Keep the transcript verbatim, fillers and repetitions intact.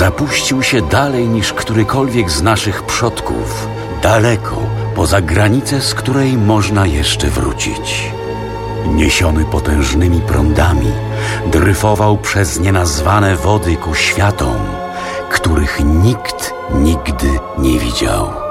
zapuścił się dalej niż którykolwiek z naszych przodków, daleko poza granicę, z której można jeszcze wrócić. Niesiony potężnymi prądami, dryfował przez nienazwane wody ku światom, których nikt nigdy nie widział.